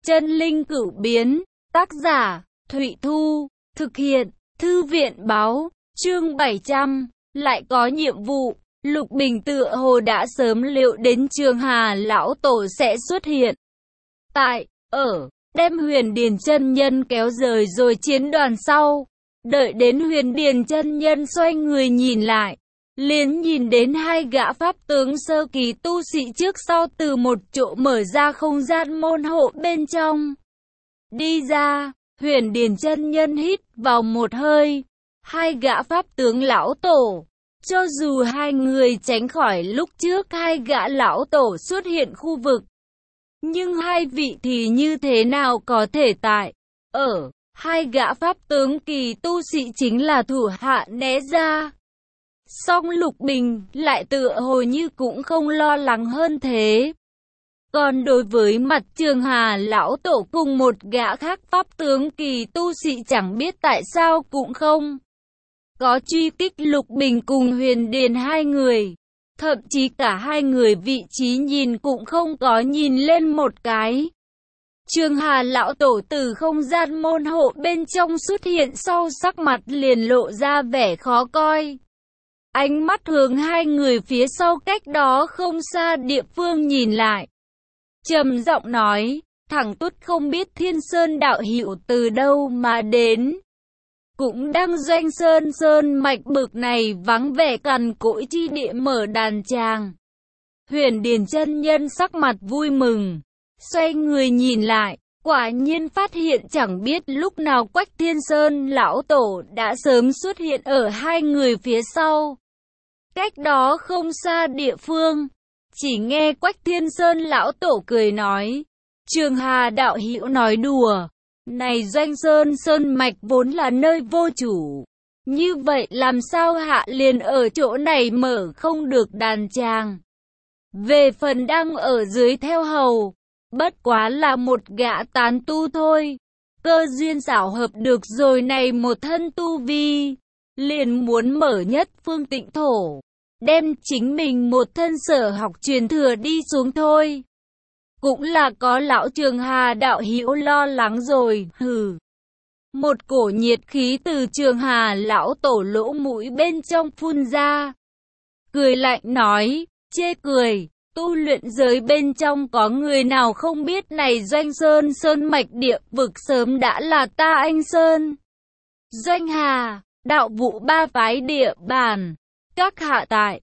Chân linh cửu biến, tác giả, Thụy Thu, thực hiện, Thư viện báo, chương 700, lại có nhiệm vụ. Lục Bình tựa hồ đã sớm liệu đến Trường Hà lão tổ sẽ xuất hiện. Đem Huyền Điền chân nhân kéo rời rồi chiến đoàn sau. Đợi đến Huyền Điền chân nhân xoay người nhìn lại, liền nhìn đến hai gã pháp tướng sơ kỳ tu sĩ trước sau từ một chỗ mở ra không gian môn hộ bên trong. Đi ra, Huyền Điền chân nhân hít vào một hơi. Hai gã pháp tướng lão tổ, cho dù hai người tránh khỏi lúc trước hai gã lão tổ xuất hiện khu vực, nhưng hai vị thì như thế nào có thể tại hai gã pháp tướng kỳ tu sĩ chính là thủ hạ né ra. Song Lục Bình lại tựa hồ như cũng không lo lắng hơn thế. Còn đối với mặt Trường Hà lão tổ cùng một gã khác pháp tướng kỳ tu sĩ chẳng biết tại sao cũng không có truy kích Lục Bình cùng Huyền Điền hai người. Thậm chí cả hai người vị trí nhìn cũng không có nhìn lên một cái. Trường Hà lão tổ từ không gian môn hộ bên trong xuất hiện sau, sắc mặt liền lộ ra vẻ khó coi. Ánh mắt hướng hai người phía sau cách đó không xa địa phương nhìn lại. Trầm giọng nói, thẳng tút không biết Thiên Sơn đạo hữu từ đâu mà đến. Cũng đang doanh sơn mạch bực này vắng vẻ cằn cỗi chi địa mở đàn tràng. Huyền Điền chân nhân sắc mặt vui mừng, xoay người nhìn lại, quả nhiên phát hiện chẳng biết lúc nào Quách Thiên Sơn lão tổ đã sớm xuất hiện ở hai người phía sau. Cách đó không xa địa phương, chỉ nghe Quách Thiên Sơn lão tổ cười nói, Trường Hà đạo hữu nói đùa. Này doanh sơn mạch vốn là nơi vô chủ, như vậy làm sao hạ liền ở chỗ này mở không được đàn tràng. Về phần đang ở dưới theo hầu, bất quá là một gã tán tu thôi. Cơ duyên xảo hợp được rồi này một thân tu vi, liền muốn mở nhất phương tịnh thổ, đem chính mình một thân sở học truyền thừa đi xuống thôi. Cũng là có lão Trường Hà đạo hữu lo lắng rồi, Một cổ nhiệt khí từ Trường Hà lão tổ lỗ mũi bên trong phun ra. Cười lạnh nói, chê cười, tu luyện giới bên trong có người nào không biết này doanh sơn mạch địa vực sớm đã là ta Anh Sơn. Doanh Hà, đạo vụ ba phái địa bàn, các hạ tại,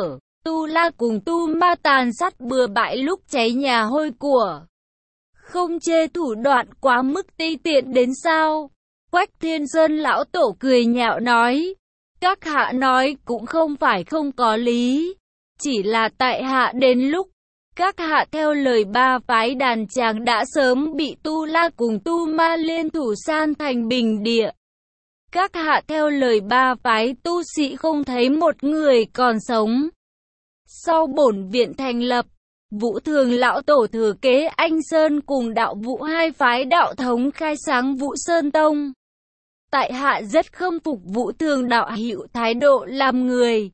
Tu La cùng Tu Ma tàn sát bừa bãi lúc cháy nhà hôi của. Không chê thủ đoạn quá mức ti tiện đến sao? Quách Thiên Sơn lão tổ cười nhạo nói. Các hạ nói cũng không phải không có lý. Chỉ là tại hạ đến lúc các hạ theo lời ba phái đàn tràng đã sớm bị Tu La cùng Tu Ma liên thủ san thành bình địa. Các hạ theo lời ba phái tu sĩ không thấy một người còn sống. Sau bổn viện thành lập, Vũ Thường lão tổ thừa kế Anh Sơn cùng đạo Vũ hai phái đạo thống khai sáng Vũ Sơn Tông. Tại hạ rất khâm phục Vũ Thường đạo hữu thái độ làm người,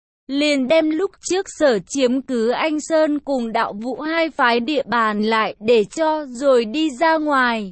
liền đem lúc trước sở chiếm cứ Anh Sơn cùng đạo Vũ hai phái địa bàn lại để cho rồi đi ra ngoài.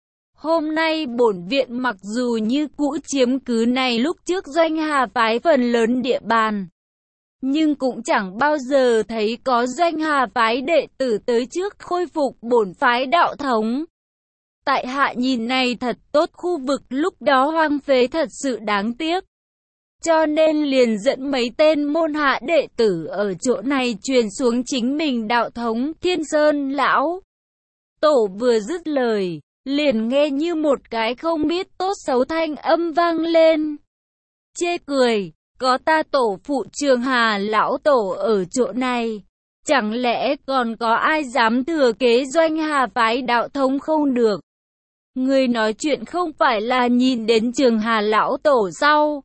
Hôm nay bổn viện mặc dù như cũ chiếm cứ này lúc trước Doanh Hà phái phần lớn địa bàn, nhưng cũng chẳng bao giờ thấy có Doanh Hà phái đệ tử tới trước khôi phục bổn phái đạo thống. Tại hạ nhìn này thật tốt, khu vực lúc đó hoang phế thật sự đáng tiếc. Cho nên liền dẫn mấy tên môn hạ đệ tử ở chỗ này truyền xuống chính mình đạo thống Thiên Sơn lão tổ. Vừa dứt lời, liền nghe như một cái không biết tốt xấu thanh âm vang lên. Chê cười, có ta tổ phụ Trường Hà lão tổ ở chỗ này, chẳng lẽ còn có ai dám thừa kế Doanh Hà phái đạo thống không được? Người nói chuyện không phải là nhìn đến Trường Hà lão tổ sao?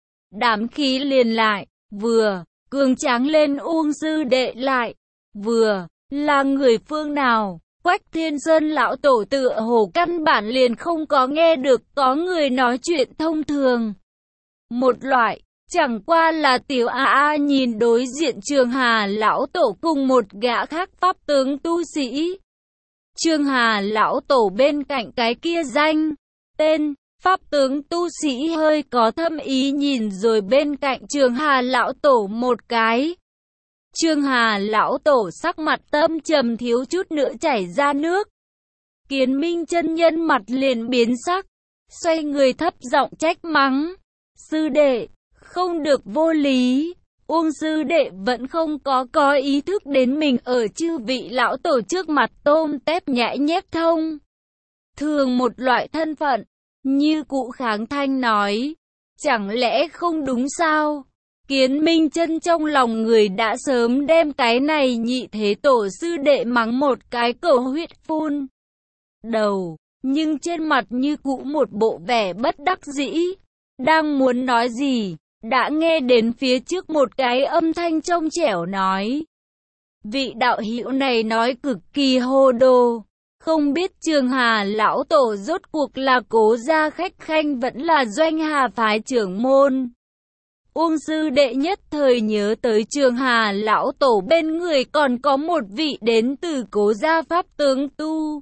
Đám khí liền lại, vừa cường tráng lên Uông sư đệ lại, vừa là người phương nào? Quách Thiên Sơn lão tổ tựa hồ căn bản liền không có nghe được có người nói chuyện thông thường. Một loại, chẳng qua là tiểu A nhìn đối diện Trường Hà lão tổ cùng một gã khác pháp tướng tu sĩ. Trường Hà lão tổ bên cạnh cái kia danh tên pháp tướng tu sĩ hơi có thâm ý nhìn rồi bên cạnh Trường Hà lão tổ một cái. Trường Hà lão tổ sắc mặt tâm trầm thiếu chút nữa chảy ra nước. Kiến Minh chân nhân mặt liền biến sắc, xoay người thấp giọng trách mắng: sư đệ, không được vô lý. Uông sư đệ vẫn không có ý thức đến mình ở chư vị lão tổ trước mặt tôm tép nhãi nhép thông thường một loại thân phận. Như cụ kháng thanh nói, chẳng lẽ không đúng sao? Kiến Minh chân trong lòng người đã sớm đem cái này nhị thế tổ sư đệ mắng một cái cầu huyết phun đầu, nhưng trên mặt như cũ một bộ vẻ bất đắc dĩ. Đang muốn nói gì, đã nghe đến phía trước một cái âm thanh trong trẻo nói: vị đạo hữu này nói cực kỳ hồ đồ, không biết Trường Hà lão tổ rốt cuộc là Cố gia khách khanh vẫn là Doanh Hà phái trưởng môn. Uông sư đệ nhất thời nhớ tới Trường Hà lão tổ bên người còn có một vị đến từ Cố gia pháp tướng tu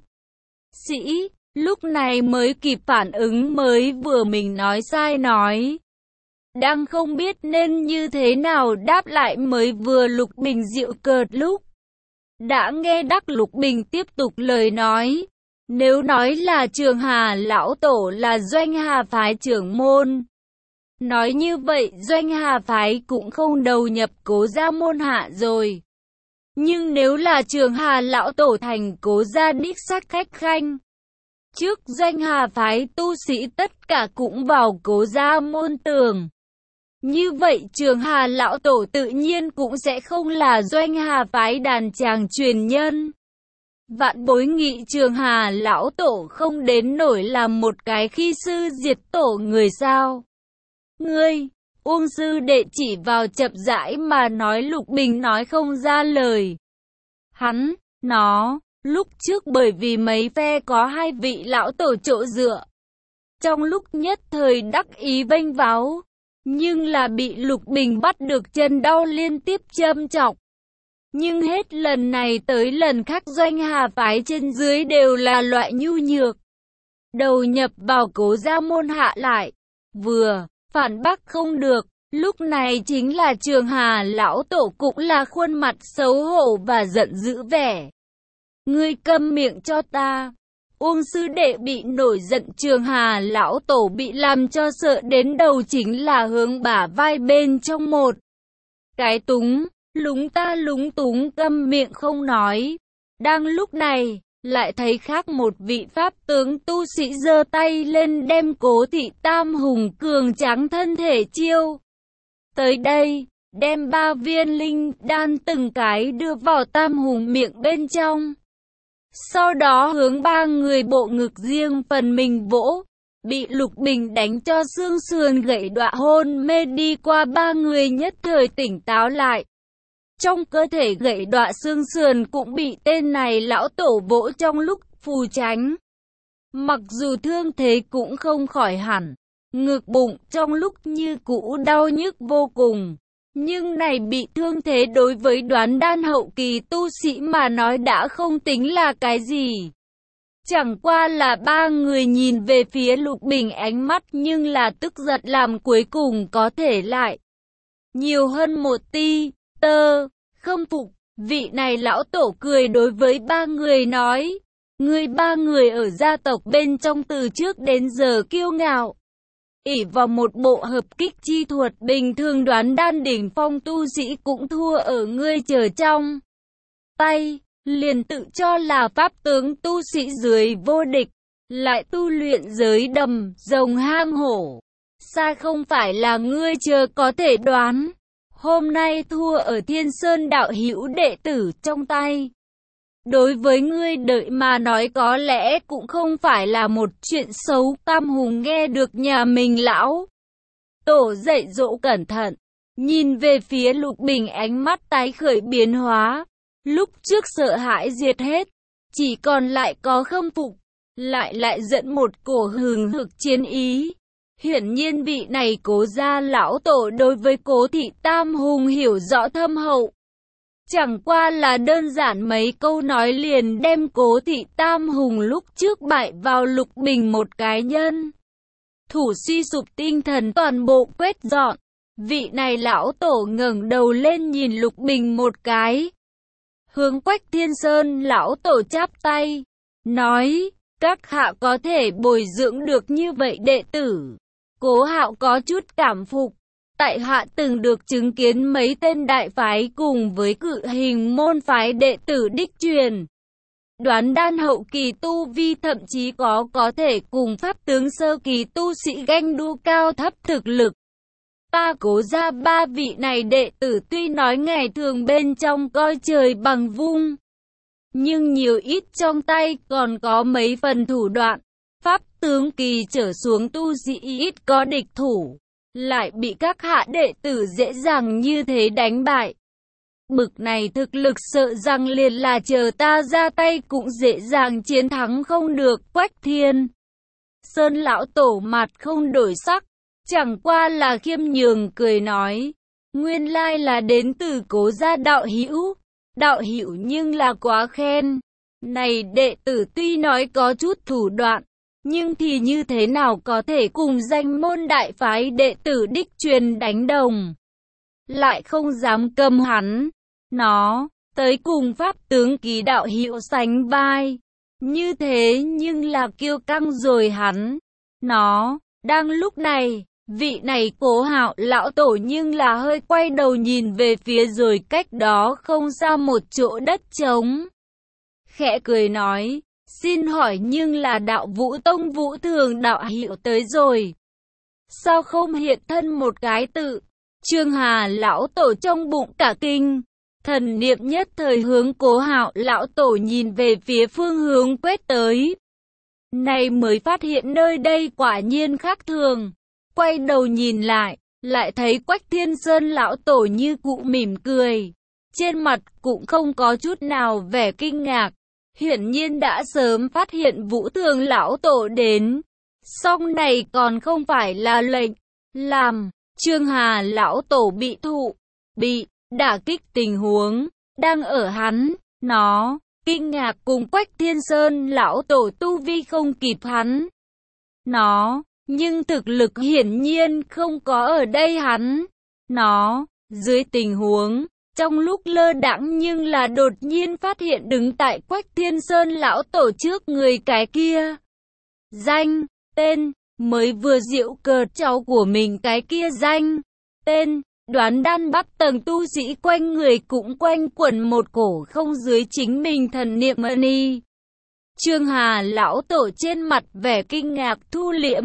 sĩ, lúc này mới kịp phản ứng, mới vừa mình nói sai nói. Đang không biết nên như thế nào đáp lại, mới vừa Lục Bình giễu cợt lúc đã nghe Đắc Lục Bình tiếp tục lời nói. Nếu nói là Trường Hà lão tổ là Doanh Hà phái trưởng môn, nói như vậy Doanh Hà phái cũng không đầu nhập Cố gia môn hạ rồi. Nhưng nếu là Trường Hà lão tổ thành Cố gia đích xác khách khanh, trước Doanh Hà phái tu sĩ tất cả cũng vào Cố gia môn tường. Như vậy Trường Hà lão tổ tự nhiên cũng sẽ không là Doanh Hà phái đàn tràng truyền nhân. Vạn bối nghị Trường Hà lão tổ không đến nổi làm một cái khi sư diệt tổ người sao? Ngươi, Uông sư đệ chỉ vào chậm rãi mà nói. Lục Bình nói không ra lời. Hắn, nó, lúc trước bởi vì mấy phe có hai vị lão tổ chỗ dựa, trong lúc nhất thời đắc ý vênh váo, nhưng là bị Lục Bình bắt được chân đau liên tiếp châm chọc. Nhưng hết lần này tới lần khác Doanh Hà phái trên dưới đều là loại nhu nhược, đầu nhập vào Cố gia môn hạ lại, vừa phản bác không được. Lúc này chính là Trường Hà lão tổ cũng là khuôn mặt xấu hổ và giận dữ vẻ. Ngươi câm miệng cho ta. Uông sư đệ bị nổi giận, Trường Hà lão tổ bị làm cho sợ đến đầu chính là hướng bả vai bên trong một cái lúng túng câm miệng không nói. Đang lúc này, lại thấy khác một vị pháp tướng tu sĩ giơ tay lên đem Cố thị tam hùng cường tráng thân thể chiêu tới đây, đem 3 viên linh đan từng cái đưa vào tam hùng miệng bên trong. Sau đó hướng 3 người bộ ngực riêng phần mình vỗ, bị Lục Bình đánh cho xương sườn gãy đọa hôn mê đi qua. 3 người nhất thời tỉnh táo lại. Trong cơ thể gãy đọa xương sườn cũng bị tên này lão tổ vỗ trong lúc phù tránh. Mặc dù thương thế cũng không khỏi hẳn, ngực bụng trong lúc như cũ đau nhức vô cùng. Nhưng này bị thương thế đối với đoán đan hậu kỳ tu sĩ mà nói đã không tính là cái gì. Chẳng qua là 3 người nhìn về phía Lục Bình ánh mắt nhưng là tức giận làm cuối cùng có thể lại nhiều hơn một ti tơ khâm phục. Vị này lão tổ cười đối với 3 người nói: ngươi 3 người ở gia tộc bên trong từ trước đến giờ kiêu ngạo, ỷ vào một bộ hợp kích chi thuật, bình thường đoán đan đỉnh phong tu sĩ cũng thua ở ngươi chờ trong tay, liền tự cho là pháp tướng tu sĩ dưới vô địch, lại tu luyện giới đầm rồng hang hổ, xa không phải là ngươi chờ có thể đoán. Hôm nay thua ở Thiên Sơn đạo hữu đệ tử trong tay, đối với ngươi đợi mà nói có lẽ cũng không phải là một chuyện xấu. Tam hùng nghe được nhà mình lão tổ dạy dỗ cẩn thận, nhìn về phía Lục Bình ánh mắt tái khởi biến hóa. Lúc trước sợ hãi diệt hết, chỉ còn lại có khâm phục, lại dẫn một cổ hừng hực chiến ý. Hiển nhiên vị này Cố gia lão tổ đối với Cố thị tam hùng hiểu rõ thâm hậu. Chẳng qua là đơn giản mấy câu nói liền đem Cố Thị Tam Hùng lúc trước bại vào Lục Bình một cái nhân thủ suy sụp tinh thần toàn bộ quét dọn. Vị này lão tổ ngẩng đầu lên nhìn Lục Bình một cái. Hướng Quách Thiên Sơn lão tổ chắp tay, nói, các hạ có thể bồi dưỡng được như vậy đệ tử. Cố Hạo có chút cảm phục. Tại hạ từng được chứng kiến mấy tên đại phái cùng với cự hình môn phái đệ tử đích truyền. Đoán đan hậu kỳ tu vi thậm chí có thể cùng pháp tướng sơ kỳ tu sĩ ganh đua cao thấp thực lực. Ta Cố ra ba vị này đệ tử tuy nói ngày thường bên trong coi trời bằng vung, nhưng nhiều ít trong tay còn có mấy phần thủ đoạn. Pháp tướng kỳ trở xuống tu sĩ ít có địch thủ, lại bị các hạ đệ tử dễ dàng như thế đánh bại. Bực này thực lực sợ rằng liền là chờ ta ra tay cũng dễ dàng chiến thắng không được. Quách Thiên Sơn lão tổ mặt không đổi sắc, chẳng qua là khiêm nhường cười nói, nguyên lai là đến từ Cố gia đạo hữu. Đạo hữu nhưng là quá khen. Này đệ tử tuy nói có chút thủ đoạn, nhưng thì như thế nào có thể cùng danh môn đại phái đệ tử đích truyền đánh đồng. Lại không dám cầm hắn nó tới cùng pháp tướng kỳ đạo hữu sánh vai. Như thế nhưng là kiêu căng rồi hắn nó. Đang lúc này, vị này Cố Hạo lão tổ nhưng là hơi quay đầu nhìn về phía rồi cách đó không xa một chỗ đất trống. Khẽ cười nói, xin hỏi nhưng là đạo Vũ Tông Vũ Thường đạo hữu tới rồi. Sao không hiện thân một cái tự? Trương Hà lão tổ trong bụng cả kinh. Thần niệm nhất thời hướng Cố Hạo lão tổ nhìn về phía phương hướng quét tới. Này mới phát hiện nơi đây quả nhiên khác thường. Quay đầu nhìn lại thấy Quách Thiên Sơn lão tổ như cụ mỉm cười. Trên mặt cũng không có chút nào vẻ kinh ngạc. Hiển nhiên đã sớm phát hiện Vũ Thường lão tổ đến. Song này còn không phải là lệnh làm Trương Hà lão tổ bị đả kích tình huống đang ở hắn nó kinh ngạc cùng Quách Thiên Sơn lão tổ tu vi không kịp hắn nó, nhưng thực lực hiển nhiên không có ở đây hắn nó. Dưới tình huống trong lúc lơ đãng nhưng là đột nhiên phát hiện đứng tại Quách Thiên Sơn lão tổ trước người cái kia. Danh, tên, mới vừa giễu cợt cháu của mình cái kia danh, tên, đoán đan bắc tầng tu sĩ quanh người cũng quanh quẩn một cổ không dưới chính mình thần niệm mani. Trương Hà lão tổ trên mặt vẻ kinh ngạc thu liễm,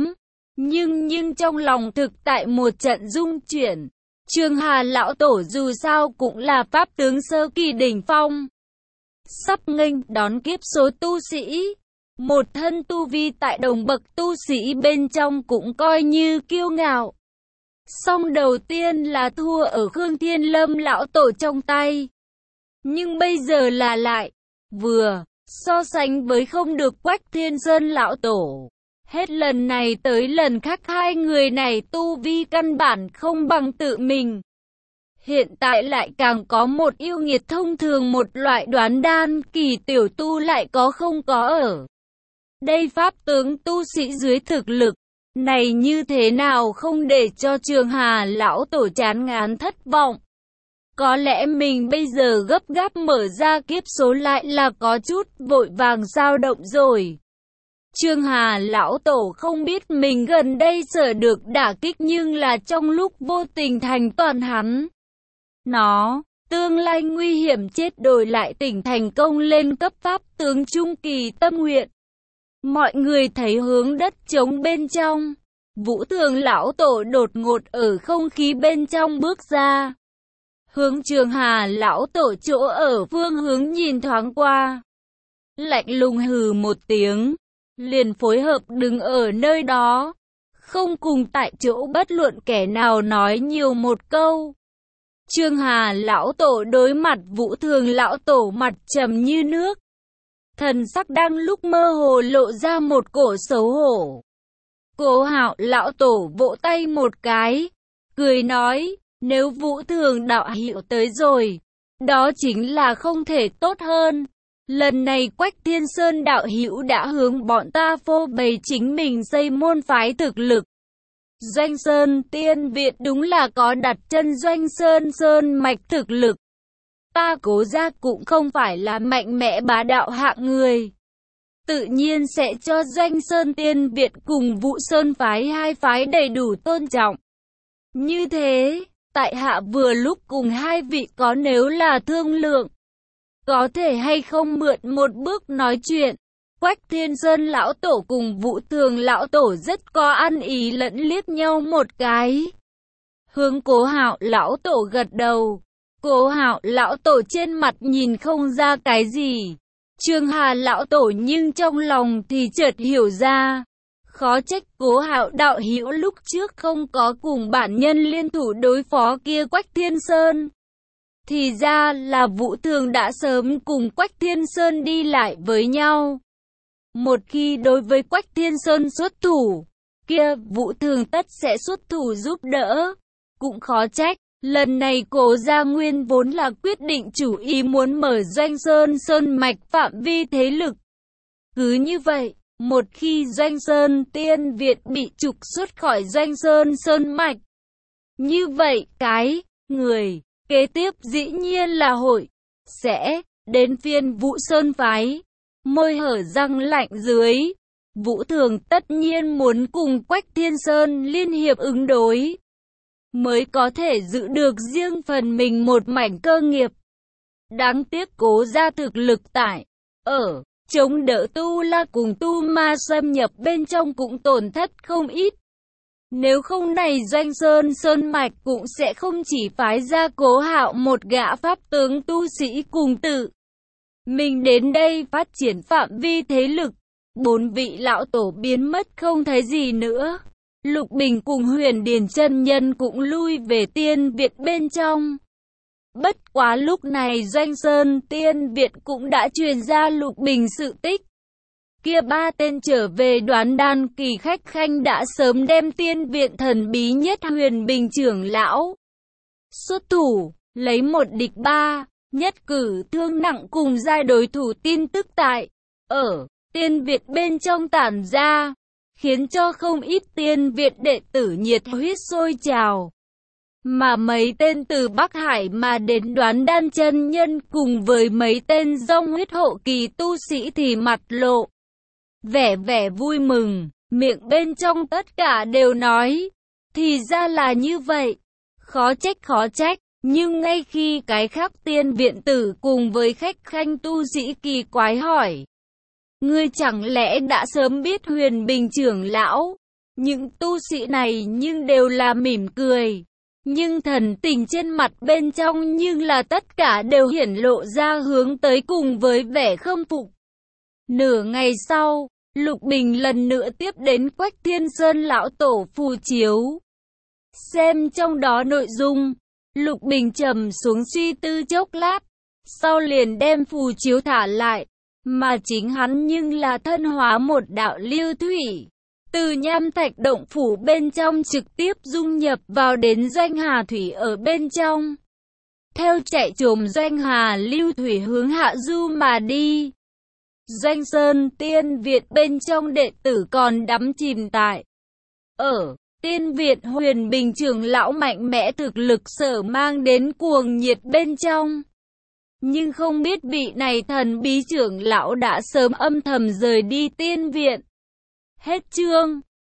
nhưng trong lòng thực tại một trận rung chuyển. Trương Hà lão tổ dù sao cũng là pháp tướng sơ kỳ đỉnh phong, sắp nghênh đón kiếp số tu sĩ. Một thân tu vi tại đồng bậc tu sĩ bên trong cũng coi như kiêu ngạo. Song đầu tiên là thua ở Khương Thiên Lâm lão tổ trong tay. Nhưng bây giờ là lại vừa so sánh với không được Quách Thiên Sơn lão tổ. Hết lần này tới lần khác hai người này tu vi căn bản không bằng tự mình. Hiện tại lại càng có một yêu nghiệt thông thường một loại đoán đan kỳ tiểu tu lại không có ở đây pháp tướng tu sĩ dưới thực lực này như thế nào không để cho Trương Hà lão tổ chán ngán thất vọng. Có lẽ mình bây giờ gấp gáp mở ra kiếp số lại là có chút vội vàng dao động rồi. Trương Hà lão tổ không biết mình gần đây sợ được đả kích nhưng là trong lúc vô tình thành toàn hắn nó. Tương lai nguy hiểm chết đổi lại tỉnh thành công lên cấp pháp tướng trung kỳ tâm nguyện. Mọi người thấy hướng đất trống bên trong. Vũ Thường lão tổ đột ngột ở không khí bên trong bước ra. Hướng Trương Hà lão tổ chỗ ở phương hướng nhìn thoáng qua. Lạnh lùng hừ một tiếng. Liền phối hợp đứng ở nơi đó. Không cùng tại chỗ bất luận kẻ nào nói nhiều một câu. Trương Hà lão tổ đối mặt Vũ Thường lão tổ mặt trầm như nước. Thần sắc đang lúc mơ hồ lộ ra một cổ xấu hổ. Cố Hạo lão tổ vỗ tay một cái, cười nói, nếu Vũ Thường đạo hữu tới rồi, đó chính là không thể tốt hơn. Lần này Quách Thiên Sơn đạo hữu đã hướng bọn ta phô bày chính mình xây môn phái thực lực. Doanh Sơn Tiên Viện đúng là có đặt chân Doanh Sơn mạch thực lực. Ta Cố gia cũng không phải là mạnh mẽ bá đạo hạng người. Tự nhiên sẽ cho Doanh Sơn Tiên Viện cùng Vũ Sơn phái hai phái đầy đủ tôn trọng. Như thế, tại hạ vừa lúc cùng hai vị có nếu là thương lượng, có thể hay không mượn một bước nói chuyện. Quách Thiên Sơn lão tổ cùng Vũ Thường lão tổ rất có ăn ý lẫn liếc nhau một cái. Hướng Cố Hạo lão tổ gật đầu. Cố Hạo lão tổ trên mặt nhìn không ra cái gì. Trương Hà lão tổ nhưng trong lòng thì chợt hiểu ra. Khó trách Cố Hạo đạo hữu lúc trước không có cùng bản nhân liên thủ đối phó kia Quách Thiên Sơn. Thì ra là Vũ Thường đã sớm cùng Quách Thiên Sơn đi lại với nhau. Một khi đối với Quách Thiên Sơn xuất thủ, kia Vũ Thường tất sẽ xuất thủ giúp đỡ. Cũng khó trách, lần này Cố gia nguyên vốn là quyết định chủ ý muốn mở Doanh Sơn mạch phạm vi thế lực. Cứ như vậy, một khi Doanh Sơn Tiên Viện bị trục xuất khỏi Doanh Sơn mạch, như vậy cái người kế tiếp dĩ nhiên là hội sẽ đến phiên Vũ Sơn phái. Môi hở răng lạnh dưới, Vũ Thường tất nhiên muốn cùng Quách Thiên Sơn liên hiệp ứng đối, mới có thể giữ được riêng phần mình một mảnh cơ nghiệp. Đáng tiếc Cố gia thực lực tại ở chống đỡ tu la cùng tu ma xâm nhập bên trong cũng tổn thất không ít. Nếu không này Doanh Sơn mạch cũng sẽ không chỉ phái ra Cố Hạo một gã pháp tướng tu sĩ cùng tự mình đến đây phát triển phạm vi thế lực. Bốn vị lão tổ biến mất không thấy gì nữa. Lục Bình cùng Huyền Điền chân nhân cũng lui về Tiên Viện bên trong. Bất quá lúc này Doanh Sơn Tiên Viện cũng đã truyền ra Lục Bình sự tích. Kia ba tên trở về Đoán Đan kỳ khách khanh đã sớm đem Tiên Viện thần bí nhất Huyền Bình trưởng lão xuất thủ, lấy một địch ba, nhất cử thương nặng cùng giai đối thủ tin tức tại ở Tiên Viện bên trong tản ra, khiến cho không ít Tiên Viện đệ tử nhiệt huyết sôi trào. Mà mấy tên từ Bắc Hải mà đến Đoán Đan chân nhân cùng với mấy tên dòng huyết hộ kỳ tu sĩ thì mặt lộ vẻ vui mừng, miệng bên trong tất cả đều nói, thì ra là như vậy, khó trách, nhưng ngay khi cái khác Tiên Viện tử cùng với khách khanh tu sĩ kỳ quái hỏi, ngươi chẳng lẽ đã sớm biết Huyền Bình trưởng lão? Những tu sĩ này nhưng đều là mỉm cười, nhưng thần tình trên mặt bên trong nhưng là tất cả đều hiển lộ ra hướng tới cùng với vẻ khâm phục. Nửa ngày sau, Lục Bình lần nữa tiếp đến Quách Thiên Sơn lão tổ phù chiếu. Xem trong đó nội dung, Lục Bình trầm xuống suy tư chốc lát, sau liền đem phù chiếu thả lại, mà chính hắn nhưng là thân hóa một đạo lưu thủy, từ Nham Thạch động phủ bên trong trực tiếp dung nhập vào đến Doanh Hà thủy ở bên trong. Theo chạy trồm Doanh Hà lưu thủy hướng hạ du mà đi. Doanh Sơn Tiên Viện bên trong đệ tử còn đắm chìm tại ở Tiên Viện Huyền Bình trưởng lão mạnh mẽ thực lực sở mang đến cuồng nhiệt bên trong. Nhưng không biết vị này thần bí trưởng lão đã sớm âm thầm rời đi Tiên Viện. Hết chương.